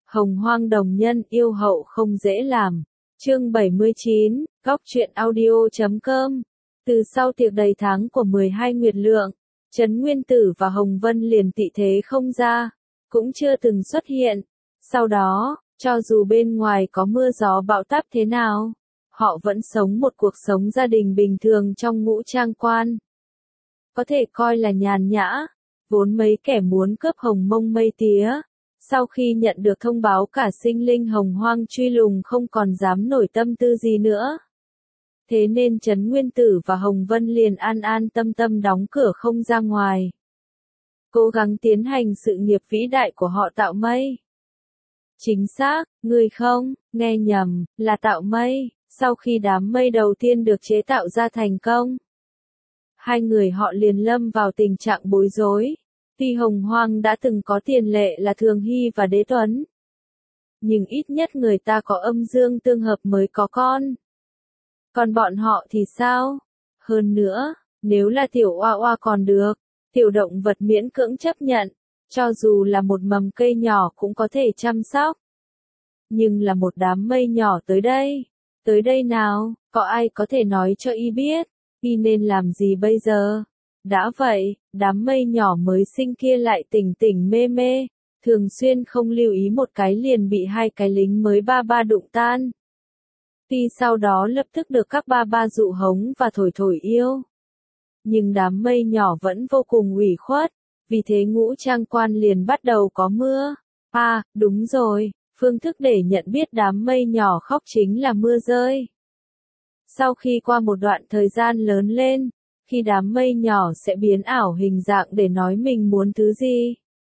Hồng Hoang đồng nhân yêu hậu không dễ làm. Chương 79, Góc truyện audio.com. Từ sau tiệc đầy tháng của 12 nguyệt lượng, Trấn Nguyên Tử và Hồng Vân liền tị thế không ra, cũng chưa từng xuất hiện. Sau đó, cho dù bên ngoài có mưa gió bão táp thế nào, họ vẫn sống một cuộc sống gia đình bình thường trong Ngũ Trang Quan. Có thể coi là nhàn nhã, vốn mấy kẻ muốn cướp hồng mông mây tía. Sau khi nhận được thông báo cả sinh linh hồng hoang truy lùng không còn dám nổi tâm tư gì nữa. Thế nên Trấn Nguyên Tử và Hồng Vân liền an an tâm tâm đóng cửa không ra ngoài. Cố gắng tiến hành sự nghiệp vĩ đại của họ tạo mây. Chính xác, người không, nghe nhầm, là tạo mây, sau khi đám mây đầu tiên được chế tạo ra thành công. Hai người họ liền lâm vào tình trạng bối rối. Tuy Hồng Hoang đã từng có tiền lệ là Thường Hy và Đế Tuấn. Nhưng ít nhất người ta có âm dương tương hợp mới có con. Còn bọn họ thì sao? Hơn nữa, nếu là tiểu oa oa còn được, tiểu động vật miễn cưỡng chấp nhận, cho dù là một mầm cây nhỏ cũng có thể chăm sóc. Nhưng là một đám mây nhỏ tới đây nào, có ai có thể nói cho y biết, y nên làm gì bây giờ? Đã vậy, đám mây nhỏ mới sinh kia lại tỉnh tỉnh mê mê, thường xuyên không lưu ý một cái liền bị hai cái lính mới ba ba đụng tan. Tuy sau đó lập tức được các ba ba dụ hống và thổi thổi yêu. Nhưng đám mây nhỏ vẫn vô cùng ủy khuất, vì thế Ngũ Trang Quan liền bắt đầu có mưa. À, đúng rồi, phương thức để nhận biết đám mây nhỏ khóc chính là mưa rơi. Sau khi qua một đoạn thời gian lớn lên, khi đám mây nhỏ sẽ biến ảo hình dạng để nói mình muốn thứ gì.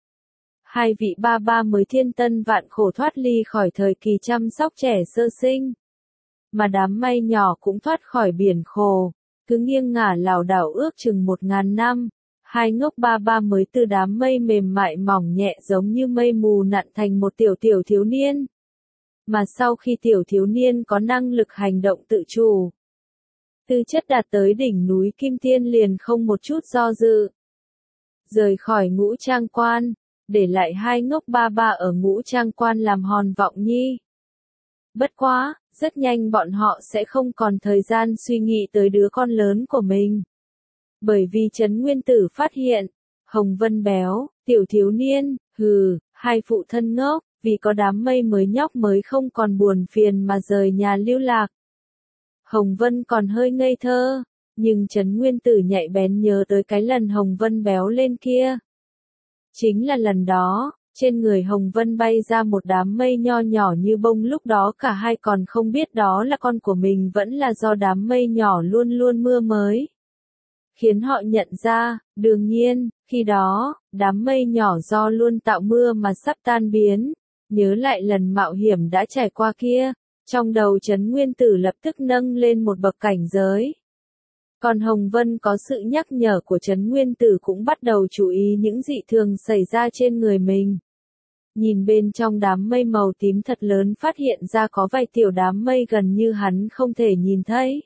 Hai vị ba ba mới thiên tân vạn khổ thoát ly khỏi thời kỳ chăm sóc trẻ sơ sinh. Mà đám mây nhỏ cũng thoát khỏi biển khổ, cứ nghiêng ngả lảo đảo ước chừng 1000 năm. Hai ngốc ba ba mới từ đám mây mềm mại mỏng nhẹ giống như mây mù nặn thành một tiểu thiếu niên. Mà sau khi tiểu thiếu niên có năng lực hành động tự chủ, tư chất đạt tới đỉnh núi Kim Tiên liền không một chút do dự. Rời khỏi Ngũ Trang Quan, để lại hai ngốc ba ba ở Ngũ Trang Quan làm hòn vọng nhi. Bất quá, rất nhanh bọn họ sẽ không còn thời gian suy nghĩ tới đứa con lớn của mình. Bởi vì Trấn Nguyên Tử phát hiện, Hồng Vân béo, tiểu thiếu niên, hai phụ thân ngốc, vì có đám mây mới nhóc mới không còn buồn phiền mà rời nhà lưu lạc. Hồng Vân còn hơi ngây thơ, nhưng Trấn Nguyên Tử nhạy bén nhớ tới cái lần Hồng Vân béo lên kia. Chính là lần đó, trên người Hồng Vân bay ra một đám mây nho nhỏ như bông, lúc đó cả hai còn không biết đó là con của mình, vẫn là do đám mây nhỏ luôn luôn mưa mới khiến họ nhận ra. Đương nhiên, khi đó, đám mây nhỏ do luôn tạo mưa mà sắp tan biến. Nhớ lại lần mạo hiểm đã trải qua kia, trong đầu Trấn Nguyên Tử lập tức nâng lên một bậc cảnh giới. Còn Hồng Vân có sự nhắc nhở của Trấn Nguyên Tử cũng bắt đầu chú ý những dị thường xảy ra trên người mình. Nhìn bên trong đám mây màu tím thật lớn, phát hiện ra có vài tiểu đám mây gần như hắn không thể nhìn thấy.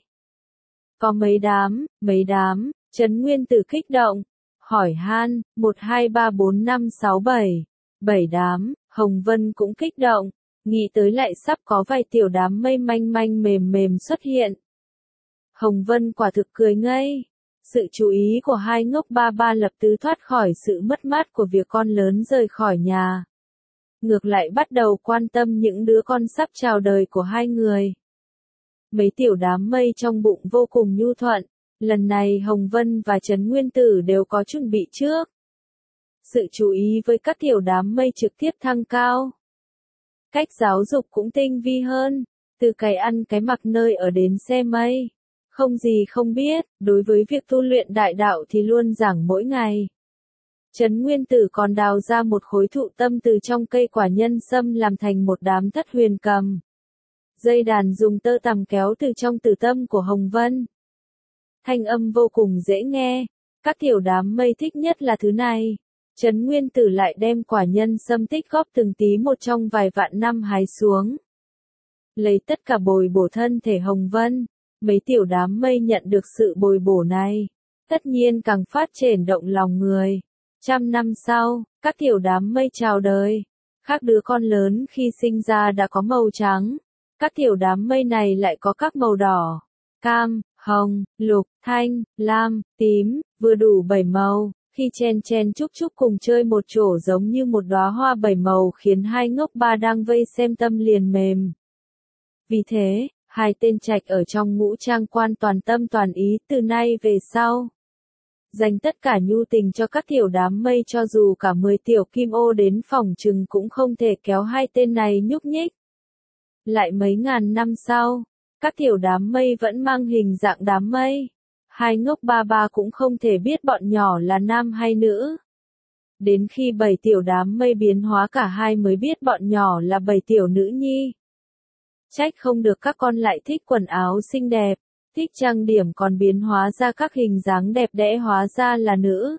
Có mấy đám, Trấn Nguyên Tử kích động, hỏi han, 1 2 3 4 5 6 7, 7 đám, Hồng Vân cũng kích động, nghĩ tới lại sắp có vài tiểu đám mây manh manh mềm mềm xuất hiện. Hồng Vân quả thực cười ngây. Sự chú ý của hai ngốc ba ba lập tức thoát khỏi sự mất mát của việc con lớn rời khỏi nhà. Ngược lại bắt đầu quan tâm những đứa con sắp chào đời của hai người. Mấy tiểu đám mây trong bụng vô cùng nhu thuận, lần này Hồng Vân và Trấn Nguyên Tử đều có chuẩn bị trước. Sự chú ý với các tiểu đám mây trực tiếp thăng cao. Cách giáo dục cũng tinh vi hơn, từ cái ăn cái mặc nơi ở đến xe mây. Không gì không biết, đối với việc tu luyện đại đạo thì luôn giảng mỗi ngày. Trấn Nguyên Tử còn đào ra một khối thụ tâm từ trong cây quả nhân sâm làm thành một đám thất huyền cầm. Dây đàn dùng tơ tằm kéo từ trong tử tâm của Hồng Vân. Thanh âm vô cùng dễ nghe, các tiểu đám mây thích nhất là thứ này. Trấn Nguyên Tử lại đem quả nhân sâm tích góp từng tí một trong vài vạn năm hái xuống. Lấy tất cả bồi bổ thân thể Hồng Vân, mấy tiểu đám mây nhận được sự bồi bổ này, tất nhiên càng phát triển động lòng người. 100 năm sau, các tiểu đám mây chào đời, Các đứa con lớn khi sinh ra đã có màu trắng, các tiểu đám mây này lại có các màu đỏ, cam, hồng, lục, thanh, lam, tím, vừa đủ 7 màu. Khi chen chen chúc chúc cùng chơi một chỗ giống như một đóa hoa 7 màu khiến hai ngốc ba đang vây xem tâm liền mềm. Vì thế, hai tên trạch ở trong ngũ trang quan toàn tâm toàn ý từ nay về sau. Dành tất cả nhu tình cho các tiểu đám mây cho dù cả 10 tiểu kim ô đến phòng trừng cũng không thể kéo hai tên này nhúc nhích. Lại mấy ngàn năm sau, các tiểu đám mây vẫn mang hình dạng đám mây. Hai ngốc ba ba cũng không thể biết bọn nhỏ là nam hay nữ. Đến khi 7 tiểu đám mây biến hóa cả hai mới biết bọn nhỏ là 7 tiểu nữ nhi. Trách không được các con lại thích quần áo xinh đẹp, thích trang điểm còn biến hóa ra các hình dáng đẹp đẽ hóa ra là nữ.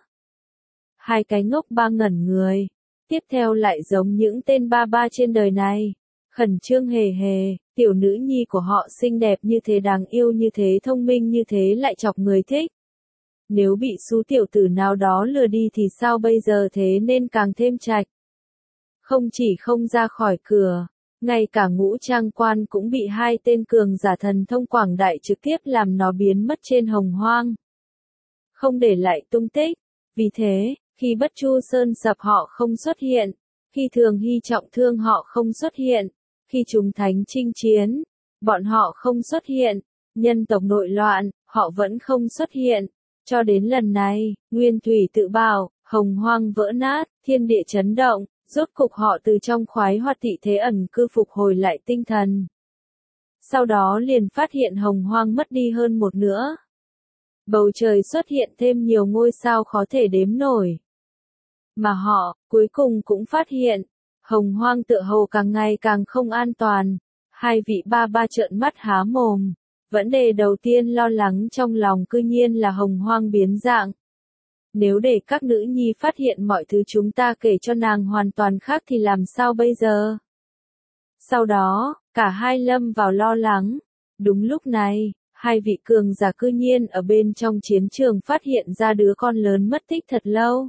Hai cái ngốc ba ngẩn người, tiếp theo lại giống những tên ba ba trên đời này. Khẩn trương hề hề, tiểu nữ nhi của họ xinh đẹp như thế đáng yêu như thế thông minh như thế lại chọc người thích. Nếu bị số tiểu tử nào đó lừa đi thì sao bây giờ thế nên càng thêm trạch. Không chỉ không ra khỏi cửa, ngay cả ngũ trang quan cũng bị hai tên cường giả thần thông quảng đại trực tiếp làm nó biến mất trên hồng hoang. Không để lại tung tích. Vì thế, khi Bất Chu Sơn sập họ không xuất hiện, khi Thường Hy trọng thương họ không xuất hiện, khi chúng thánh chinh chiến, bọn họ không xuất hiện, nhân tộc nội loạn, họ vẫn không xuất hiện. Cho đến lần này, Nguyên Thủy tự bảo, hồng hoang vỡ nát, thiên địa chấn động, rốt cục họ từ trong khoái hoạt thị thế ẩn cư phục hồi lại tinh thần. Sau đó liền phát hiện hồng hoang mất đi hơn một nửa. Bầu trời xuất hiện thêm nhiều ngôi sao khó thể đếm nổi. Mà họ, cuối cùng cũng phát hiện, hồng hoang tựa hồ càng ngày càng không an toàn. Hai vị ba ba trợn mắt há mồm. Vấn đề đầu tiên lo lắng trong lòng cư nhiên là hồng hoang biến dạng. Nếu để các nữ nhi phát hiện mọi thứ chúng ta kể cho nàng hoàn toàn khác thì làm sao bây giờ? Sau đó, cả hai lâm vào lo lắng. Đúng lúc này, hai vị cường giả cư nhiên ở bên trong chiến trường phát hiện ra đứa con lớn mất tích thật lâu.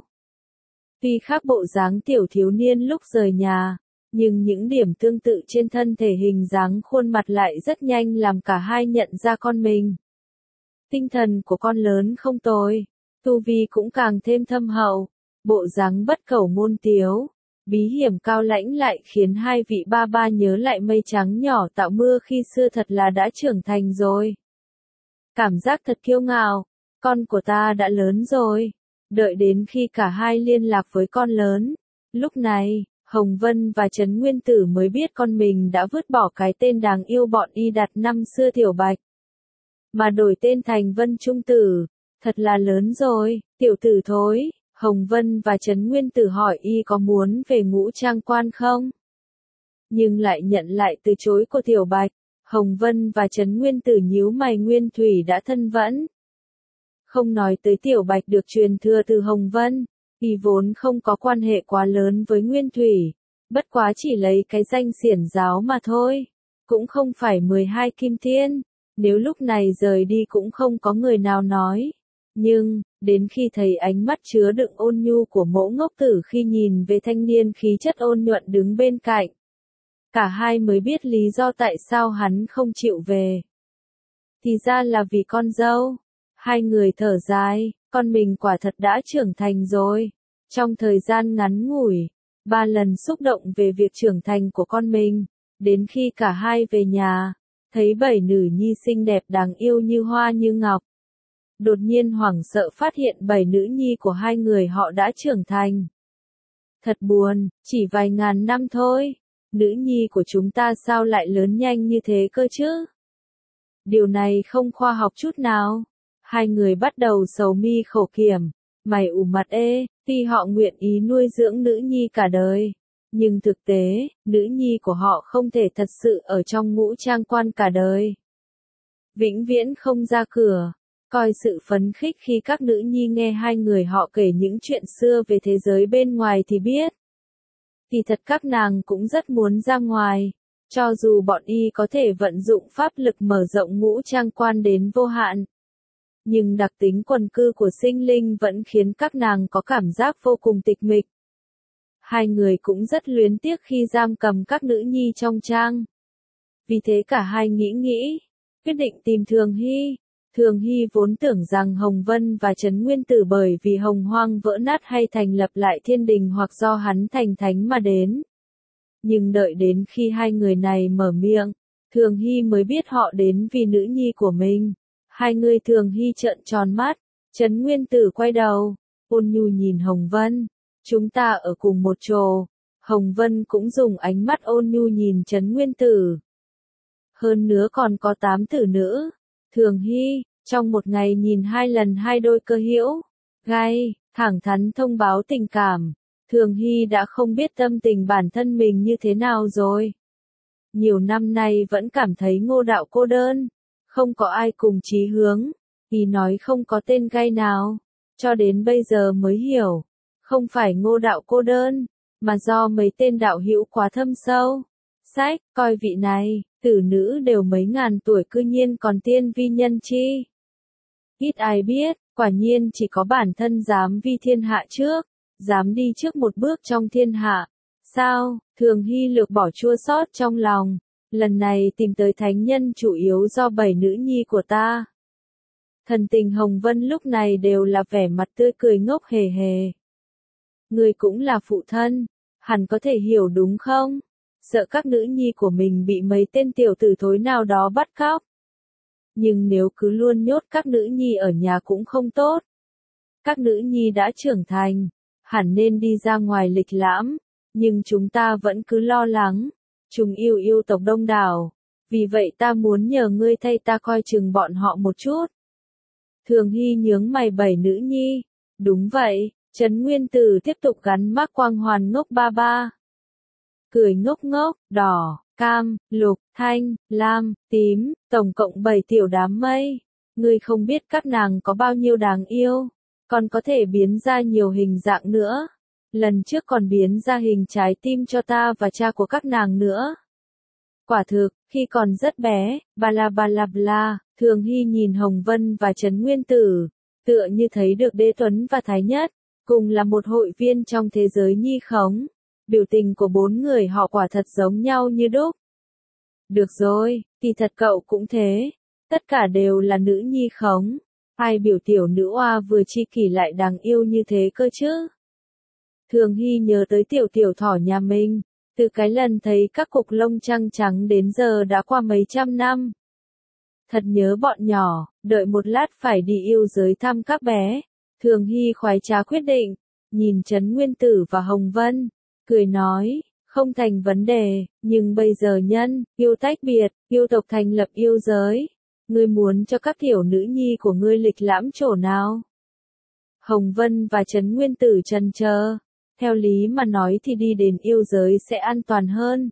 Tuy khác bộ dáng tiểu thiếu niên lúc rời nhà, nhưng những điểm tương tự trên thân thể hình dáng khuôn mặt lại rất nhanh làm cả hai nhận ra con mình. Tinh thần của con lớn không tồi, tu vi cũng càng thêm thâm hậu, bộ dáng bất cẩu ngôn tiếu, bí hiểm cao lãnh lại khiến hai vị ba ba nhớ lại mây trắng nhỏ tạo mưa khi xưa thật là đã trưởng thành rồi. Cảm giác thật kiêu ngạo, con của ta đã lớn rồi. Đợi đến khi cả hai liên lạc với con lớn, lúc này, Hồng Vân và Trấn Nguyên Tử mới biết con mình đã vứt bỏ cái tên đáng yêu bọn y đặt năm xưa Tiểu Bạch, mà đổi tên thành Vân Trung Tử, thật là lớn rồi, tiểu tử thối. Hồng Vân và Trấn Nguyên Tử hỏi y có muốn về ngũ trang quan không? Nhưng lại nhận lại từ chối của Tiểu Bạch. Hồng Vân và Trấn Nguyên Tử nhíu mày, Nguyên Thủy đã thân vẫn. Không nói tới Tiểu Bạch được truyền thừa từ Hồng Vân, y vốn không có quan hệ quá lớn với Nguyên Thủy, bất quá chỉ lấy cái danh xiển giáo mà thôi, cũng không phải 12 kim tiên, nếu lúc này rời đi cũng không có người nào nói. Nhưng, đến khi thấy ánh mắt chứa đựng ôn nhu của Mỗ Ngốc Tử khi nhìn về thanh niên khí chất ôn nhuận đứng bên cạnh, cả hai mới biết lý do tại sao hắn không chịu về. Thì ra là vì con dâu. Hai người thở dài, con mình quả thật đã trưởng thành rồi. Trong thời gian ngắn ngủi, 3 lần xúc động về việc trưởng thành của con mình, đến khi cả hai về nhà, thấy 7 nữ nhi xinh đẹp đáng yêu như hoa như ngọc. Đột nhiên hoảng sợ phát hiện 7 nữ nhi của hai người họ đã trưởng thành. Thật buồn, chỉ vài ngàn năm thôi, nữ nhi của chúng ta sao lại lớn nhanh như thế cơ chứ? Điều này không khoa học chút nào. Hai người bắt đầu sầu mi khổ kiểm, mày ủ mặt tuy họ nguyện ý nuôi dưỡng nữ nhi cả đời. Nhưng thực tế, nữ nhi của họ không thể thật sự ở trong ngũ trang quan cả đời. Vĩnh viễn không ra cửa, coi sự phấn khích khi các nữ nhi nghe hai người họ kể những chuyện xưa về thế giới bên ngoài thì biết. Thì thật các nàng cũng rất muốn ra ngoài, cho dù bọn y có thể vận dụng pháp lực mở rộng ngũ trang quan đến vô hạn. Nhưng đặc tính quần cư của sinh linh vẫn khiến các nàng có cảm giác vô cùng tịch mịch. Hai người cũng rất luyến tiếc khi giam cầm các nữ nhi trong trang. Vì thế cả hai nghĩ, quyết định tìm Thường Hy. Thường Hy vốn tưởng rằng Hồng Vân và Trấn Nguyên Tử bởi vì Hồng Hoang vỡ nát hay thành lập lại thiên đình hoặc do hắn thành thánh mà đến. Nhưng đợi đến khi hai người này mở miệng, Thường Hy mới biết họ đến vì nữ nhi của mình. Hai người Thường Hy trợn tròn mắt, Trấn Nguyên Tử quay đầu, ôn nhu nhìn Hồng Vân. Chúng ta ở cùng một chỗ. Hồng Vân cũng dùng ánh mắt ôn nhu nhìn Trấn Nguyên Tử. Hơn nữa còn có 8 tử nữ. Thường Hy, trong một ngày nhìn 2 lần 2 đôi cơ hữu, gay, thẳng thắn thông báo tình cảm. Thường Hy đã không biết tâm tình bản thân mình như thế nào rồi. Nhiều năm nay vẫn cảm thấy Ngô Đạo cô đơn, không có ai cùng chí hướng, y nói không có tên gay nào, cho đến bây giờ mới hiểu, không phải Ngô Đạo cô đơn, mà do mấy tên đạo hữu quá thâm sâu. Sách, coi vị này, tử nữ đều mấy ngàn tuổi cư nhiên còn tiên vi nhân chi. Ít ai biết, quả nhiên chỉ có bản thân dám vi thiên hạ trước, dám đi trước một bước trong thiên hạ. Sao, Thường Hy lược bỏ chua xót trong lòng, lần này tìm tới thánh nhân chủ yếu do 7 nữ nhi của ta. Thần tình Hồng Vân lúc này đều là vẻ mặt tươi cười ngốc hề hề. Người cũng là phụ thân, hẳn có thể hiểu đúng không? Sợ các nữ nhi của mình bị mấy tên tiểu tử thối nào đó bắt cóc. Nhưng nếu cứ luôn nhốt các nữ nhi ở nhà cũng không tốt. Các nữ nhi đã trưởng thành, hẳn nên đi ra ngoài lịch lãm, nhưng chúng ta vẫn cứ lo lắng. Chúng yêu tộc đông đảo, vì vậy ta muốn nhờ ngươi thay ta coi chừng bọn họ một chút. Thường Hy nhướng mày 7 nữ nhi. Đúng vậy, Trấn Nguyên Tử tiếp tục gắn mác quang hoàn ngốc ba ba. Cười ngốc ngốc, đỏ, cam, lục, thanh, lam, tím, tổng cộng 7 tiểu đám mây. Ngươi không biết các nàng có bao nhiêu đáng yêu, còn có thể biến ra nhiều hình dạng nữa. Lần trước còn biến ra hình trái tim cho ta và cha của các nàng nữa. Quả thực, khi còn rất bé, bla, Thường Hy nhìn Hồng Vân và Trấn Nguyên Tử, tựa như thấy được Đế Tuấn và Thái Nhất, cùng là một hội viên trong thế giới nhi khống. Biểu tình của 4 người họ quả thật giống nhau như đúc. Được rồi, kỳ thật cậu cũng thế, tất cả đều là nữ nhi khống. Ai biểu tiểu nữ oa vừa chi kỷ lại đáng yêu như thế cơ chứ? Thường Hy nhớ tới tiểu thỏ nhà mình, từ cái lần thấy các cục lông trắng trắng đến giờ đã qua mấy trăm năm. Thật nhớ bọn nhỏ, đợi một lát phải đi yêu giới thăm các bé. Thường Hy khoái trá quyết định, nhìn Trấn Nguyên Tử và Hồng Vân, cười nói, không thành vấn đề, nhưng bây giờ nhân, yêu tách biệt, yêu tộc thành lập yêu giới. Ngươi muốn cho các tiểu nữ nhi của ngươi lịch lãm chỗ nào? Hồng Vân và Trấn Nguyên Tử chần chờ. Theo lý mà nói thì đi đến yêu giới sẽ an toàn hơn.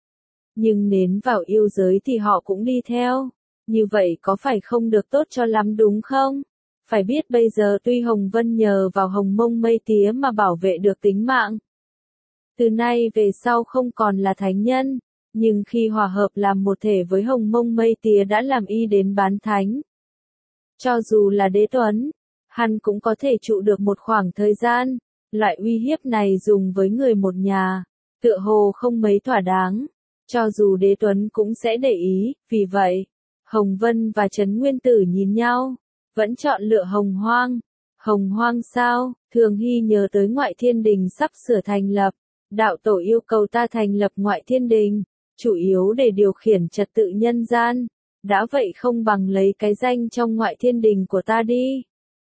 Nhưng nến vào yêu giới thì họ cũng đi theo. Như vậy có phải không được tốt cho lắm đúng không? Phải biết bây giờ tuy Hồng Vân nhờ vào Hồng Mông Mây Tía mà bảo vệ được tính mạng. Từ nay về sau không còn là thánh nhân, nhưng khi hòa hợp làm một thể với Hồng Mông Mây Tía đã làm y đến bán thánh. Cho dù là Đế Tuấn, hắn cũng có thể trụ được một khoảng thời gian. Loại uy hiếp này dùng với người một nhà, tựa hồ không mấy thỏa đáng. Cho dù Đế Tuấn cũng sẽ để ý, vì vậy, Hồng Vân và Trấn Nguyên Tử nhìn nhau, vẫn chọn lựa Hồng Hoang. Hồng Hoang sao? Thường Hy nhớ tới Ngoại Thiên Đình sắp sửa thành lập. Đạo tổ yêu cầu ta thành lập Ngoại Thiên Đình, chủ yếu để điều khiển trật tự nhân gian. Đã vậy không bằng lấy cái danh trong Ngoại Thiên Đình của ta đi.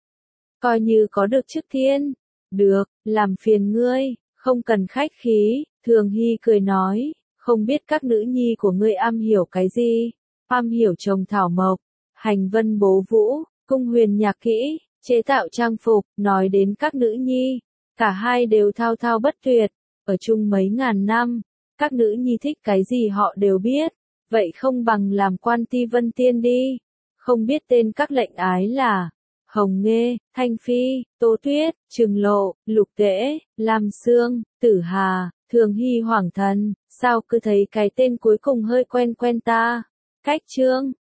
Coi như có được chức thiên. Được, làm phiền ngươi, không cần khách khí. Thường Hy cười nói, không biết các nữ nhi của ngươi am hiểu cái gì? Am hiểu trồng thảo mộc, hành vân bố vũ, cung huyền nhạc kỹ, chế tạo trang phục. Nói đến các nữ nhi, cả hai đều thao thao bất tuyệt, ở chung mấy ngàn năm, các nữ nhi thích cái gì họ đều biết, vậy không bằng làm quan ti vân tiên đi. Không biết tên các lệnh ái là Hồng Nghê, Thanh Phi, Tố Tuyết, Trừng Lộ, Lục Tễ, Lam Sương, Tử Hà. Thường Hy hoảng thần, sao cứ thấy cái tên cuối cùng hơi quen ta. Cách Trương,